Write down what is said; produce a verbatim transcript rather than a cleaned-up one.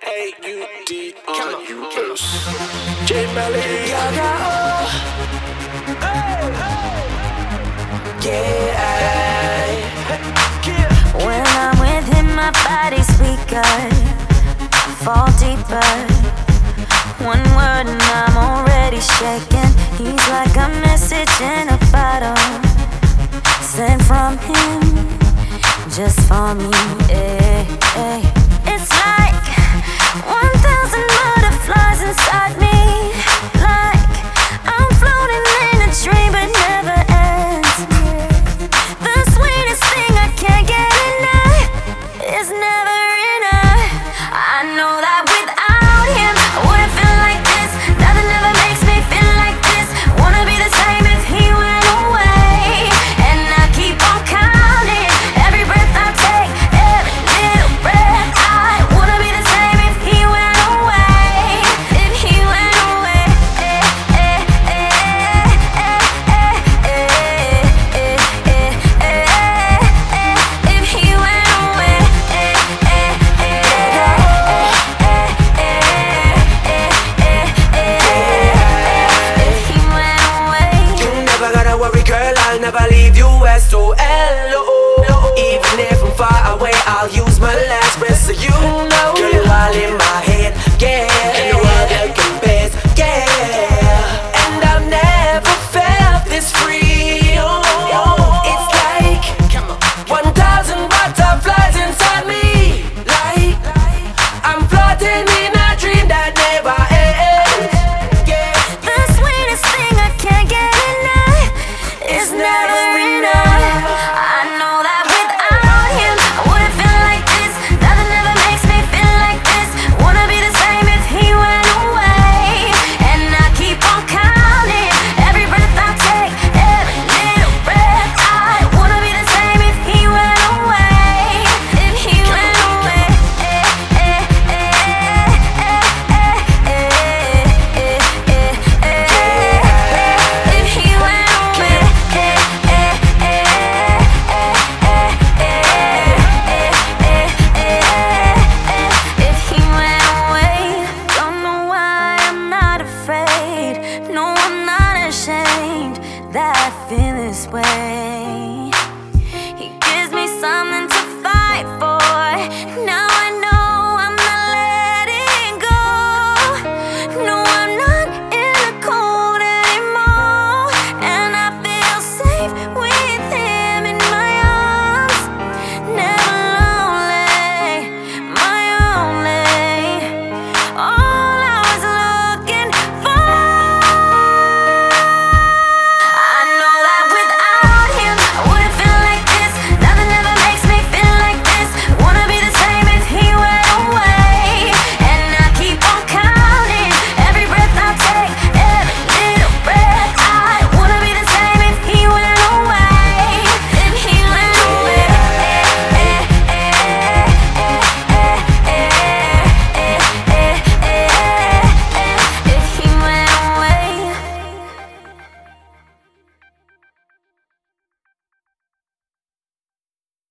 A U D on you first. J Melody, I got When I'm with him, my body's weaker. I fall deeper. One word and I'm already shaking. He's like a message in a bottle, sent from him, just for me. Hey, hey.